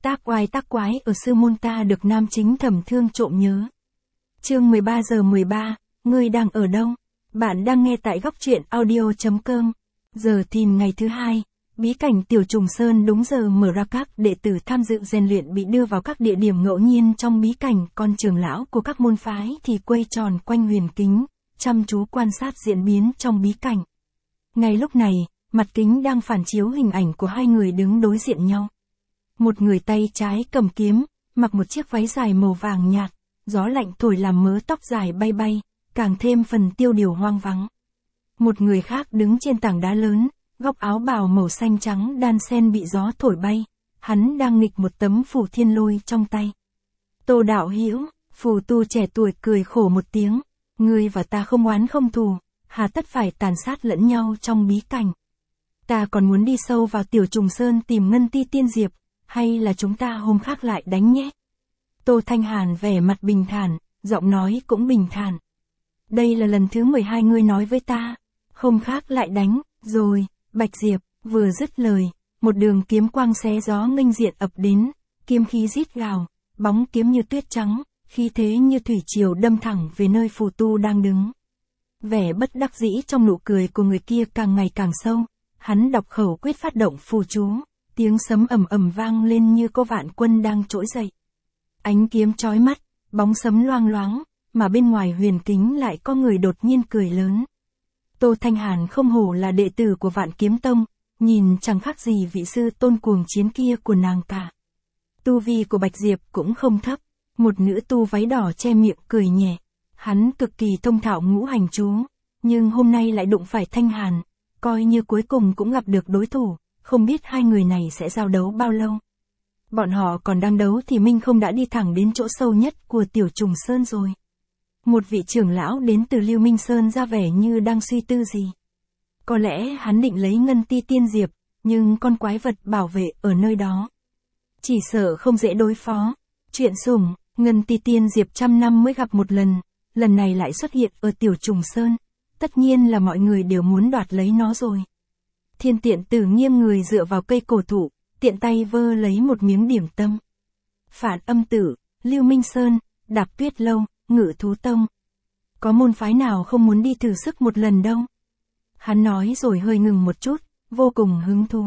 Tác quái ở sư môn ta được nam chính thầm thương trộm nhớ. Chương 13 giờ 13, ngươi đang ở đâu? Bạn đang nghe tại góc truyện audio.com. Giờ thìn ngày thứ hai, bí cảnh Tiểu Trùng Sơn đúng giờ mở ra, các đệ tử tham dự rèn luyện bị đưa vào các địa điểm ngẫu nhiên trong bí cảnh, còn trưởng lão của các môn phái thì quay tròn quanh huyền kính, chăm chú quan sát diễn biến trong bí cảnh. Ngay lúc này, mặt kính đang phản chiếu hình ảnh của hai người đứng đối diện nhau. Một người tay trái cầm kiếm, mặc một chiếc váy dài màu vàng nhạt, gió lạnh thổi làm mớ tóc dài bay bay, càng thêm phần tiêu điều hoang vắng. Một người khác đứng trên tảng đá lớn, góc áo bào màu xanh trắng đan xen bị gió thổi bay, hắn đang nghịch một tấm phù thiên lôi trong tay. Tô đạo hữu, phù tu trẻ tuổi cười khổ một tiếng, ngươi và ta không oán không thù, hà tất phải tàn sát lẫn nhau trong bí cảnh. Ta còn muốn đi sâu vào Tiểu Trùng Sơn tìm Ngân Ti Tiên Diệp, hay là chúng ta hôm khác lại đánh nhé? Tô Thanh Hàn vẻ mặt bình thản, giọng nói cũng bình thản. Đây là lần thứ 12 ngươi nói với ta, hôm khác lại đánh, rồi, Bạch Diệp, vừa dứt lời, một đường kiếm quang xé gió nghênh diện ập đến, kiếm khí rít gào, bóng kiếm như tuyết trắng, khí thế như thủy triều đâm thẳng về nơi phù tu đang đứng. Vẻ bất đắc dĩ trong nụ cười của người kia càng ngày càng sâu, hắn đọc khẩu quyết phát động phù chú, tiếng sấm ầm ầm vang lên như có vạn quân đang trỗi dậy. Ánh kiếm chói mắt, bóng sấm loang loáng, mà bên ngoài huyền kính lại có người đột nhiên cười lớn. Tô Thanh Hàn không hổ là đệ tử của Vạn Kiếm Tông, nhìn chẳng khác gì vị sư tôn cuồng chiến kia của nàng cả. Tu vi của Bạch Diệp cũng không thấp, một nữ tu váy đỏ che miệng cười nhẹ. Hắn cực kỳ thông thạo ngũ hành chú, nhưng hôm nay lại đụng phải Thanh Hàn, coi như cuối cùng cũng gặp được đối thủ, không biết hai người này sẽ giao đấu bao lâu. Bọn họ còn đang đấu thì Minh Không đã đi thẳng đến chỗ sâu nhất của Tiểu Trùng Sơn rồi. Một vị trưởng lão đến từ Lưu Minh Sơn ra vẻ như đang suy tư gì. Có lẽ hắn định lấy Ngân Ti Tiên Diệp, nhưng con quái vật bảo vệ ở nơi đó. Chỉ sợ không dễ đối phó. Chuyện sủng, Ngân Ti Tiên Diệp trăm năm mới gặp một lần này lại xuất hiện ở Tiểu Trùng Sơn. Tất nhiên là mọi người đều muốn đoạt lấy nó rồi. Thiên Tiện Tử nghiêng người dựa vào cây cổ thụ, tiện tay vơ lấy một miếng điểm tâm. Phản Âm Tử, Lưu Minh Sơn, Đạp Tuyết Lâu, Ngự Thú Tông. Có môn phái nào không muốn đi thử sức một lần đâu? Hắn nói rồi hơi ngừng một chút, vô cùng hứng thú.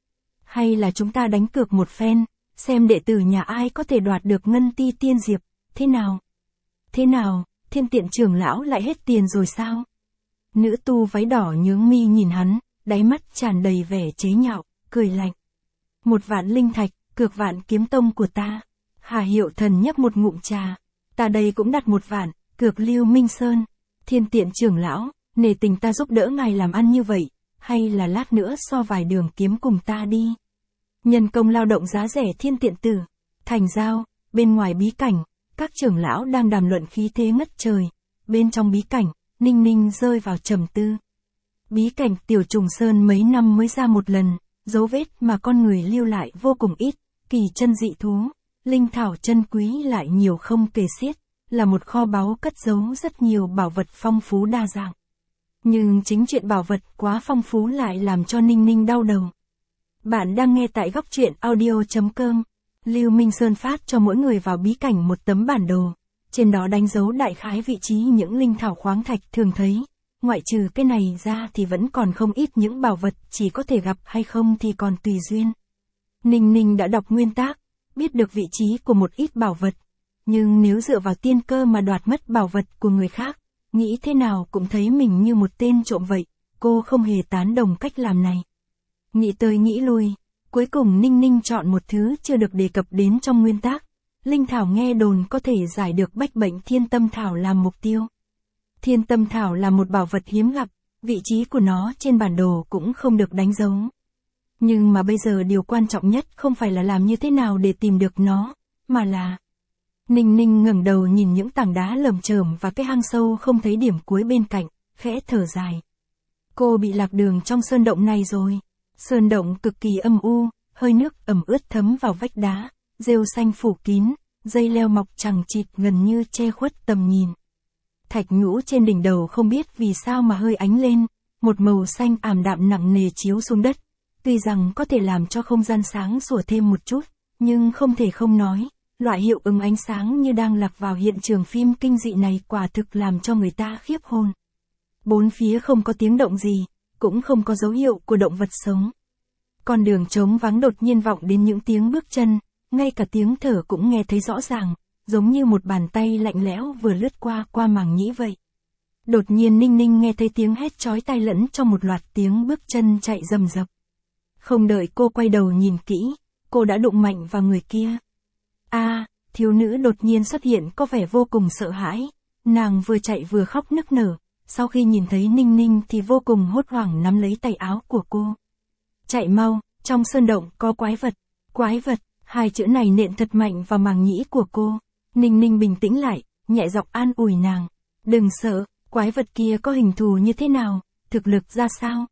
Hay là chúng ta đánh cược một phen, xem đệ tử nhà ai có thể đoạt được Ngân Ti Tiên Diệp, thế nào? Thế nào, Thiên Tiện trưởng lão lại hết tiền rồi sao? Nữ tu váy đỏ nhướng mi nhìn hắn, đáy mắt tràn đầy vẻ chế nhạo, cười lạnh. 1.000.000 linh thạch, cược Vạn Kiếm Tông của ta. Hà Hiệu Thần nhấp một ngụm trà. Ta đây cũng đặt 1.000.000, cược Lưu Minh Sơn. Thiên Tiện trưởng lão, nể tình ta giúp đỡ ngài làm ăn như vậy, hay là lát nữa so vài đường kiếm cùng ta đi. Nhân công lao động giá rẻ. Thiên Tiện Tử. Thành giao, bên ngoài bí cảnh, các trưởng lão đang đàm luận khí thế ngất trời. Bên trong bí cảnh, Ninh Ninh rơi vào trầm tư. Bí cảnh Tiểu Trùng Sơn mấy năm mới ra một lần, dấu vết mà con người lưu lại vô cùng ít, kỳ chân dị thú, linh thảo chân quý lại nhiều không kể xiết, là một kho báu cất giấu rất nhiều bảo vật phong phú đa dạng. Nhưng chính chuyện bảo vật quá phong phú lại làm cho Ninh Ninh đau đầu. Bạn đang nghe tại góc truyện audio.com. Lưu Minh Sơn phát cho mỗi người vào bí cảnh một tấm bản đồ, trên đó đánh dấu đại khái vị trí những linh thảo khoáng thạch thường thấy. Ngoại trừ cái này ra thì vẫn còn không ít những bảo vật chỉ có thể gặp hay không thì còn tùy duyên. Ninh Ninh đã đọc nguyên tác, biết được vị trí của một ít bảo vật. Nhưng nếu dựa vào tiên cơ mà đoạt mất bảo vật của người khác, nghĩ thế nào cũng thấy mình như một tên trộm vậy, cô không hề tán đồng cách làm này. Nghĩ tới nghĩ lui, cuối cùng Ninh Ninh chọn một thứ chưa được đề cập đến trong nguyên tác. Linh thảo nghe đồn có thể giải được bách bệnh Thiên Tâm Thảo làm mục tiêu. Thiên Tâm Thảo là một bảo vật hiếm gặp, vị trí của nó trên bản đồ cũng không được đánh dấu. Nhưng mà bây giờ điều quan trọng nhất không phải là làm như thế nào để tìm được nó, mà là... Ninh Ninh ngẩng đầu nhìn những tảng đá lởm chởm và cái hang sâu không thấy điểm cuối bên cạnh, khẽ thở dài. Cô bị lạc đường trong sơn động này rồi. Sơn động cực kỳ âm u, hơi nước ẩm ướt thấm vào vách đá, rêu xanh phủ kín, dây leo mọc chằng chịt gần như che khuất tầm nhìn. Thạch nhũ trên đỉnh đầu không biết vì sao mà hơi ánh lên, một màu xanh ảm đạm nặng nề chiếu xuống đất. Tuy rằng có thể làm cho không gian sáng sủa thêm một chút, Nhưng không thể không nói, loại hiệu ứng ánh sáng như đang lạc vào hiện trường phim kinh dị này quả thực làm cho người ta khiếp hồn. Bốn phía không có tiếng động gì, cũng không có dấu hiệu của động vật sống. Con đường trống vắng đột nhiên vọng đến những tiếng bước chân, ngay cả tiếng thở cũng nghe thấy rõ ràng, giống như một bàn tay lạnh lẽo vừa lướt qua màng nhĩ vậy. Đột nhiên Ninh Ninh nghe thấy tiếng hét chói tai lẫn trong một loạt tiếng bước chân chạy rầm rập. Không đợi cô quay đầu nhìn kỹ, cô đã đụng mạnh vào người kia. Thiếu nữ đột nhiên xuất hiện có vẻ vô cùng sợ hãi, nàng vừa chạy vừa khóc nức nở, sau khi nhìn thấy Ninh Ninh thì vô cùng hốt hoảng nắm lấy tay áo của cô. Chạy mau, trong sơn động có quái vật, hai chữ này nện thật mạnh vào màng nhĩ của cô. Ninh Ninh bình tĩnh lại, nhẹ giọng an ủi nàng. Đừng sợ, quái vật kia có hình thù như thế nào, thực lực ra sao?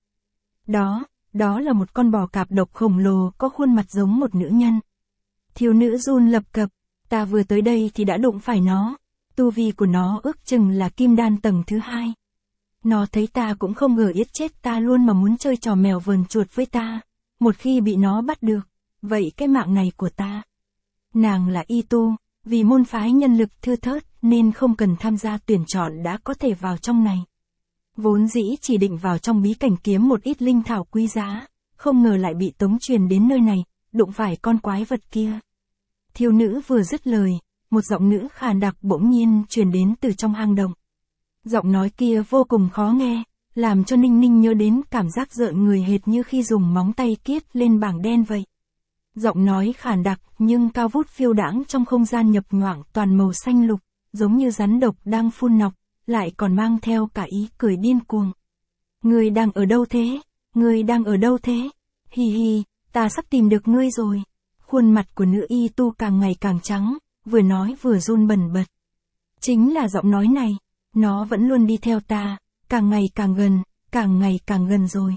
Đó là một con bò cạp độc khổng lồ có khuôn mặt giống một nữ nhân. Thiếu nữ run lập cập, ta vừa tới đây thì đã đụng phải nó. Tu vi của nó ước chừng là kim đan tầng thứ 2. Nó thấy ta cũng không ngờ yết chết ta luôn mà muốn chơi trò mèo vờn chuột với ta. Một khi bị nó bắt được, vậy cái mạng này của ta. Nàng là y tu, vì môn phái nhân lực thưa thớt nên không cần tham gia tuyển chọn đã có thể vào trong này. Vốn dĩ chỉ định vào trong bí cảnh kiếm một ít linh thảo quý giá, không ngờ lại bị tống truyền đến nơi này, đụng phải con quái vật kia. Thiếu nữ vừa dứt lời, một giọng nữ khàn đặc bỗng nhiên truyền đến từ trong hang động. Giọng nói kia vô cùng khó nghe, làm cho Ninh Ninh nhớ đến cảm giác rợn người hệt như khi dùng móng tay kiết lên bảng đen vậy. Giọng nói khàn đặc nhưng cao vút phiêu đãng trong không gian nhập nhoạng toàn màu xanh lục, giống như rắn độc đang phun nọc, lại còn mang theo cả ý cười điên cuồng. Ngươi đang ở đâu thế? Ngươi đang ở đâu thế? Hi hi, ta sắp tìm được ngươi rồi. Khuôn mặt của nữ y tu càng ngày càng trắng, vừa nói vừa run bần bật. Chính là giọng nói này, nó vẫn luôn đi theo ta, càng ngày càng gần rồi.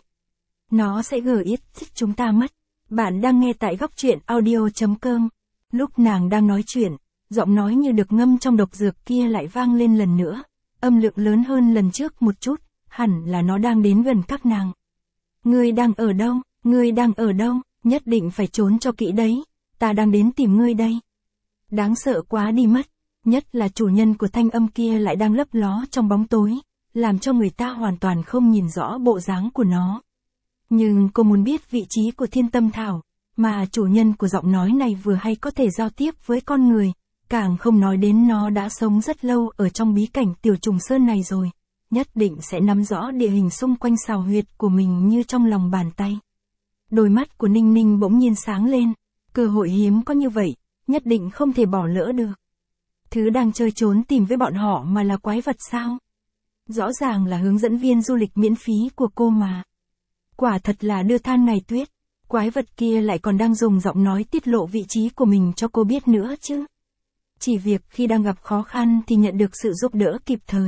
Nó sẽ gửi ít thích chúng ta mất. Bạn đang nghe tại góc truyện audio.com. Lúc nàng đang nói chuyện, giọng nói như được ngâm trong độc dược kia lại vang lên lần nữa, âm lượng lớn hơn lần trước một chút, hẳn là nó đang đến gần các nàng. Ngươi đang ở đâu? Ngươi đang ở đâu? Nhất định phải trốn cho kỹ đấy, ta đang đến tìm ngươi đây. Đáng sợ quá đi mất, nhất là chủ nhân của thanh âm kia lại đang lấp ló trong bóng tối, làm cho người ta hoàn toàn không nhìn rõ bộ dáng của nó. Nhưng cô muốn biết vị trí của Thiên Tâm Thảo, mà chủ nhân của giọng nói này vừa hay có thể giao tiếp với con người, càng không nói đến nó đã sống rất lâu ở trong bí cảnh Tiểu Trùng Sơn này rồi, nhất định sẽ nắm rõ địa hình xung quanh xào huyệt của mình như trong lòng bàn tay. Đôi mắt của Ninh Ninh bỗng nhiên sáng lên, cơ hội hiếm có như vậy, nhất định không thể bỏ lỡ được. Thứ đang chơi trốn tìm với bọn họ mà là quái vật sao? Rõ ràng là hướng dẫn viên du lịch miễn phí của cô mà. Quả thật là đưa than ngày tuyết, quái vật kia lại còn đang dùng giọng nói tiết lộ vị trí của mình cho cô biết nữa chứ. Chỉ việc khi đang gặp khó khăn thì nhận được sự giúp đỡ kịp thời.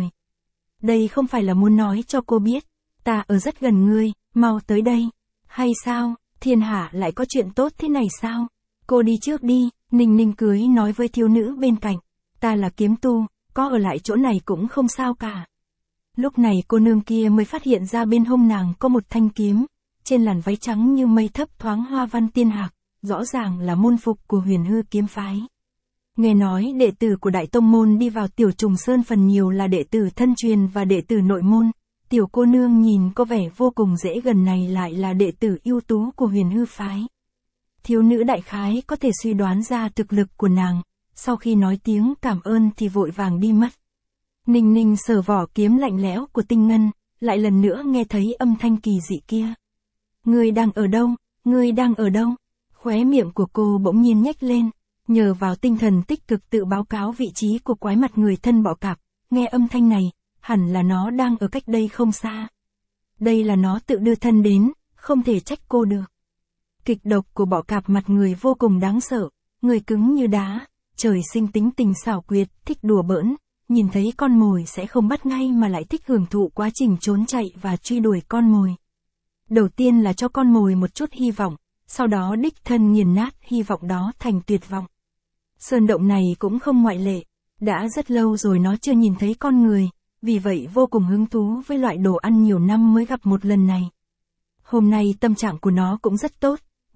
Đây không phải là muốn nói cho cô biết, ta ở rất gần ngươi, mau tới đây. Hay sao, thiên hạ lại có chuyện tốt thế này sao? Cô đi trước đi, Ninh Ninh cưới nói với thiếu nữ bên cạnh. Ta là kiếm tu, có ở lại chỗ này cũng không sao cả. Lúc này cô nương kia mới phát hiện ra bên hông nàng có một thanh kiếm, trên làn váy trắng như mây thấp thoáng hoa văn tiên hạc, rõ ràng là môn phục của Huyền Hư kiếm phái. Nghe nói đệ tử của Đại Tông Môn đi vào Tiểu Trùng Sơn phần nhiều là đệ tử thân truyền và đệ tử nội môn, tiểu cô nương nhìn có vẻ vô cùng dễ gần này lại là đệ tử ưu tú của Huyền Hư phái. Thiếu nữ đại khái có thể suy đoán ra thực lực của nàng, sau khi nói tiếng cảm ơn thì vội vàng đi mất. Ninh Ninh sờ vỏ kiếm lạnh lẽo của Tinh Ngân, lại lần nữa nghe thấy âm thanh kỳ dị kia. Ngươi đang ở đâu? Ngươi đang ở đâu? Khóe miệng của cô bỗng nhiên nhếch lên, nhờ vào tinh thần tích cực tự báo cáo vị trí của quái mặt người thân bọ cạp, nghe âm thanh này, hẳn là nó đang ở cách đây không xa. Đây là nó tự đưa thân đến, không thể trách cô được. Kịch độc của bọ cạp mặt người vô cùng đáng sợ, người cứng như đá, trời sinh tính tình xảo quyệt, thích đùa bỡn, nhìn thấy con mồi sẽ không bắt ngay mà lại thích hưởng thụ quá trình trốn chạy và truy đuổi con mồi. Đầu tiên là cho con mồi một chút hy vọng, sau đó đích thân nghiền nát hy vọng đó thành tuyệt vọng. Sơn động này cũng không ngoại lệ, đã rất lâu rồi nó chưa nhìn thấy con người, vì vậy vô cùng hứng thú với loại đồ ăn nhiều năm mới gặp một lần này. Hôm nay tâm trạng của nó cũng rất tốt,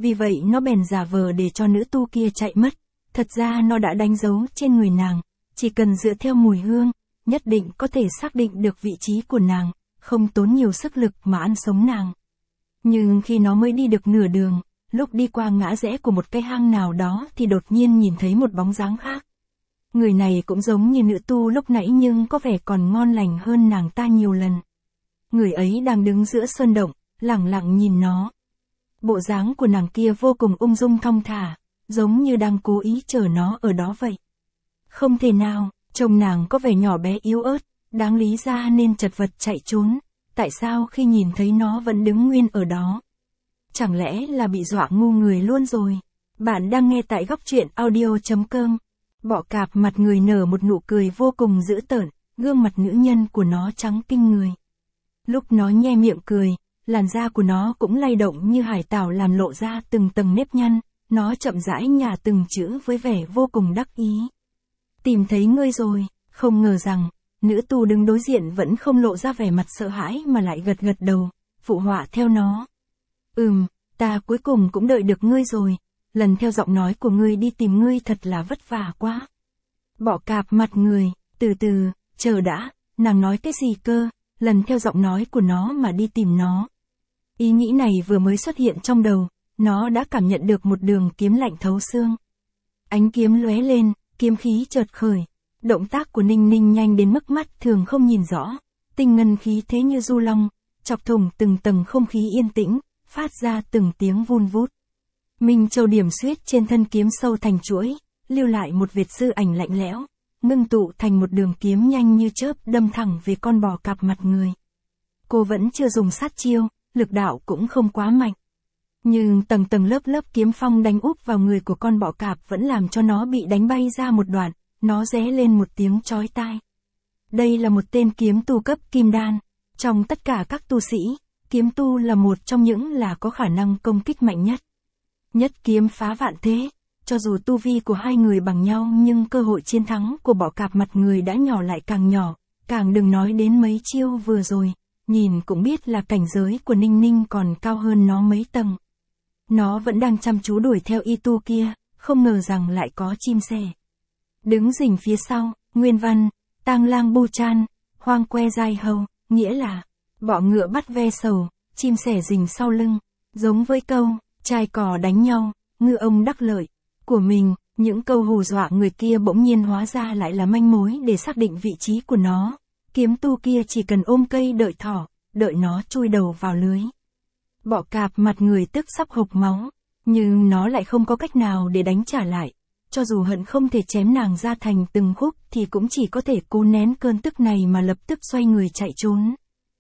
Vì vậy nó bèn giả vờ để cho nữ tu kia chạy mất. Thật ra nó đã đánh dấu trên người nàng, chỉ cần dựa theo mùi hương, nhất định có thể xác định được vị trí của nàng, không tốn nhiều sức lực mà ăn sống nàng. Nhưng khi nó mới đi được nửa đường, lúc đi qua ngã rẽ của một cái hang nào đó thì đột nhiên nhìn thấy một bóng dáng khác. Người này cũng giống như nữ tu lúc nãy nhưng có vẻ còn ngon lành hơn nàng ta nhiều lần. Người ấy đang đứng giữa sơn động, lẳng lặng nhìn nó. Bộ dáng của nàng kia vô cùng ung dung thong thả, giống như đang cố ý chờ nó ở đó vậy. Không thể nào, trông nàng có vẻ nhỏ bé yếu ớt, đáng lý ra nên chật vật chạy trốn. Tại sao khi nhìn thấy nó vẫn đứng nguyên ở đó? Chẳng lẽ là bị dọa ngu người luôn rồi? Bạn đang nghe tại góc truyện audio.com. Bọ cạp mặt người nở một nụ cười vô cùng dữ tợn, gương mặt nữ nhân của nó trắng kinh người. Lúc nó nhe miệng cười, làn da của nó cũng lay động như hải tảo làm lộ ra từng tầng nếp nhăn, nó chậm rãi nhả từng chữ với vẻ vô cùng đắc ý. Tìm thấy ngươi rồi, không ngờ rằng, nữ tu đứng đối diện vẫn không lộ ra vẻ mặt sợ hãi mà lại gật gật đầu, phụ họa theo nó. Ta cuối cùng cũng đợi được ngươi rồi, lần theo giọng nói của ngươi đi tìm ngươi thật là vất vả quá. Bọ cạp mặt người, từ từ, chờ đã, nàng nói cái gì cơ, lần theo giọng nói của nó mà đi tìm nó. Ý nghĩ này vừa mới xuất hiện trong đầu, nó đã cảm nhận được một đường kiếm lạnh thấu xương. Ánh kiếm lóe lên, kiếm khí chợt khởi. Động tác của Ninh Ninh nhanh đến mức mắt thường không nhìn rõ, tinh ngân khí thế như du long, chọc thủng từng tầng không khí yên tĩnh, phát ra từng tiếng vun vút. Minh Châu điểm xuyết trên thân kiếm sâu thành chuỗi, lưu lại một vệt dư ảnh lạnh lẽo, ngưng tụ thành một đường kiếm nhanh như chớp đâm thẳng về con bò cạp mặt người. Cô vẫn chưa dùng sát chiêu, lực đạo cũng không quá mạnh. Nhưng tầng tầng lớp lớp kiếm phong đánh úp vào người của con bọ cạp vẫn làm cho nó bị đánh bay ra một đoạn. Nó ré lên một tiếng chói tai. Đây là một tên kiếm tu cấp kim đan. Trong tất cả các tu sĩ, kiếm tu là một trong những là có khả năng công kích mạnh nhất. Nhất kiếm phá vạn thế. Cho dù tu vi của hai người bằng nhau nhưng cơ hội chiến thắng của bọ cạp mặt người đã nhỏ lại càng nhỏ. Càng đừng nói đến mấy chiêu vừa rồi. Nhìn cũng biết là cảnh giới của Ninh Ninh còn cao hơn nó mấy tầng. Nó vẫn đang chăm chú đuổi theo y tu kia, không ngờ rằng lại có chim sẻ. Đứng rình phía sau, nguyên văn, tang lang bu chan, hoang que dai hầu, nghĩa là, bọ ngựa bắt ve sầu, chim sẻ rình sau lưng, giống với câu, trai cò đánh nhau, ngư ông đắc lợi, của mình, những câu hù dọa người kia bỗng nhiên hóa ra lại là manh mối để xác định vị trí của nó, kiếm tu kia chỉ cần ôm cây đợi thỏ, đợi nó chui đầu vào lưới. Bọ cạp mặt người tức sắp hộc máu, nhưng nó lại không có cách nào để đánh trả lại. Cho dù hận không thể chém nàng ra thành từng khúc thì cũng chỉ có thể cố nén cơn tức này mà lập tức xoay người chạy trốn.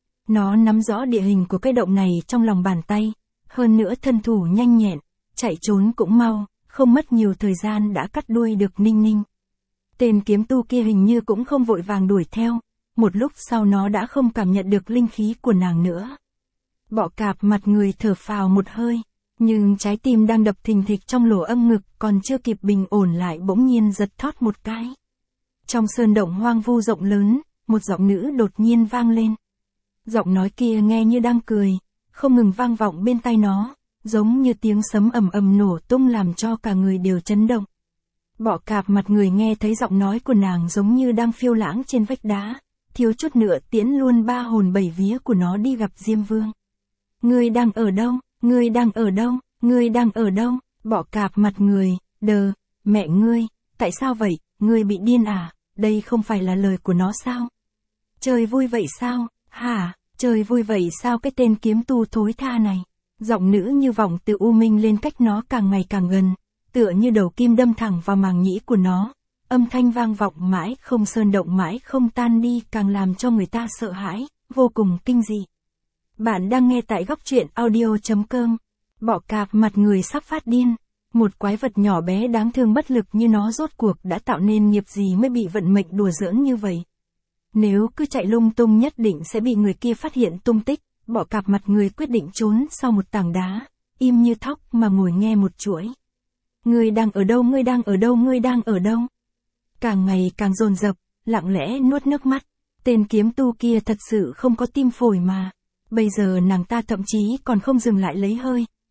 Nó nắm rõ địa hình của cái động này trong lòng bàn tay, hơn nữa thân thủ nhanh nhẹn, chạy trốn cũng mau, không mất nhiều thời gian đã cắt đuôi được Ninh Ninh. Tên kiếm tu kia hình như cũng không vội vàng đuổi theo, một lúc sau nó đã không cảm nhận được linh khí của nàng nữa. Bọ cạp mặt người thở phào một hơi. Nhưng trái tim đang đập thình thịch trong lỗ âm ngực còn chưa kịp bình ổn lại bỗng nhiên giật thót một cái. Trong sơn động hoang vu rộng lớn, một giọng nữ đột nhiên vang lên. Giọng nói kia nghe như đang cười, không ngừng vang vọng bên tai nó, giống như tiếng sấm ầm ầm nổ tung làm cho cả người đều chấn động. Bọ cạp mặt người nghe thấy giọng nói của nàng giống như đang phiêu lãng trên vách đá, thiếu chút nữa tiễn luôn ba hồn bảy vía của nó đi gặp Diêm Vương. Ngươi đang ở đâu? Ngươi đang ở đâu? Ngươi đang ở đâu? Bọ cạp mặt người, đờ, mẹ ngươi, tại sao vậy? Ngươi bị điên à? Đây không phải là lời của nó sao? Chơi vui vậy sao? Hả? Chơi vui vậy sao cái tên kiếm tu thối tha này? Giọng nữ như vọng từ u minh lên cách nó càng ngày càng gần, tựa như đầu kim đâm thẳng vào màng nhĩ của nó. Âm thanh vang vọng mãi không sơn động mãi không tan đi càng làm cho người ta sợ hãi, vô cùng kinh dị. Bạn đang nghe tại góc truyện audio.com. Bọ cạp mặt người sắp phát điên. Một quái vật nhỏ bé đáng thương bất lực như nó rốt cuộc đã tạo nên nghiệp gì mới bị vận mệnh đùa giỡn như vậy. Nếu cứ chạy lung tung nhất định sẽ bị người kia phát hiện tung tích. Bọ cạp mặt người quyết định trốn sau một tảng đá, im như thóc mà ngồi nghe một chuỗi. Ngươi đang ở đâu? Ngươi đang ở đâu? Ngươi đang ở đâu? Càng ngày càng dồn dập, lặng lẽ nuốt nước mắt. Tên kiếm tu kia thật sự không có tim phổi mà. Bây giờ nàng ta thậm chí còn không dừng lại lấy hơi,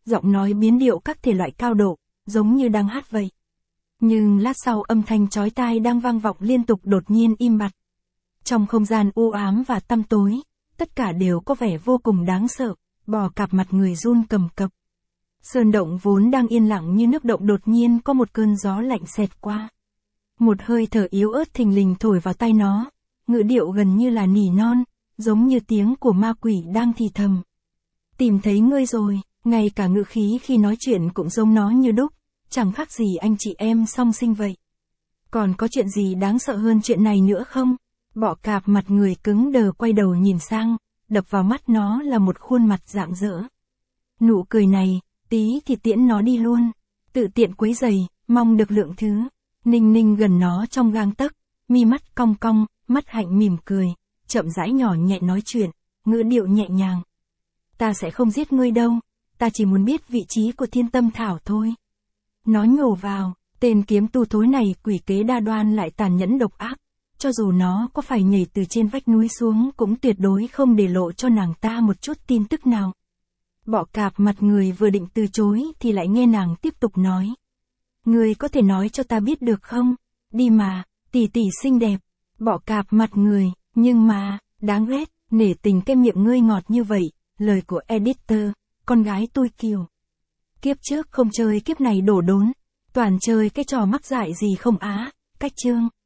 giọng nói biến điệu các thể loại cao độ, giống như đang hát vậy. Nhưng lát sau âm thanh chói tai đang vang vọng liên tục đột nhiên im bặt. Trong không gian u ám và tăm tối, tất cả đều có vẻ vô cùng đáng sợ, bò cạp mặt người run cầm cập. Sơn động vốn đang yên lặng như nước động đột nhiên có một cơn gió lạnh xẹt qua. Một hơi thở yếu ớt thình lình thổi vào tai nó, ngữ điệu gần như là nỉ non, giống như tiếng của ma quỷ đang thì thầm. Tìm thấy ngươi rồi, ngay cả ngữ khí khi nói chuyện cũng giống nó như đúc, chẳng khác gì anh chị em song sinh vậy. Còn có chuyện gì đáng sợ hơn chuyện này nữa không? Bọ cạp mặt người cứng đờ quay đầu nhìn sang, đập vào mắt nó là một khuôn mặt rạng rỡ. Nụ cười này, tí thì tiễn nó đi luôn. Tự tiện quấy giày, mong được lượng thứ. Ninh Ninh gần nó trong gang tấc, mi mắt cong cong, mắt hạnh mỉm cười, chậm rãi nhỏ nhẹ nói chuyện, ngữ điệu nhẹ nhàng. Ta sẽ không giết ngươi đâu, ta chỉ muốn biết vị trí của Thiên Tâm Thảo thôi. Nó nhổ vào, tên kiếm tu thối này quỷ kế đa đoan lại tàn nhẫn độc ác. Cho dù nó có phải nhảy từ trên vách núi xuống cũng tuyệt đối không để lộ cho nàng ta một chút tin tức nào. Bọ cạp mặt người vừa định từ chối thì lại nghe nàng tiếp tục nói. Ngươi có thể nói cho ta biết được không? Đi mà, tỷ tỷ xinh đẹp. Bọ cạp mặt người, nhưng mà, đáng ghét, nể tình cái miệng ngươi ngọt như vậy, lời của editor, con gái tôi kiều. Kiếp trước không chơi kiếp này đổ đốn, toàn chơi cái trò mắc dại gì không á, cách chương.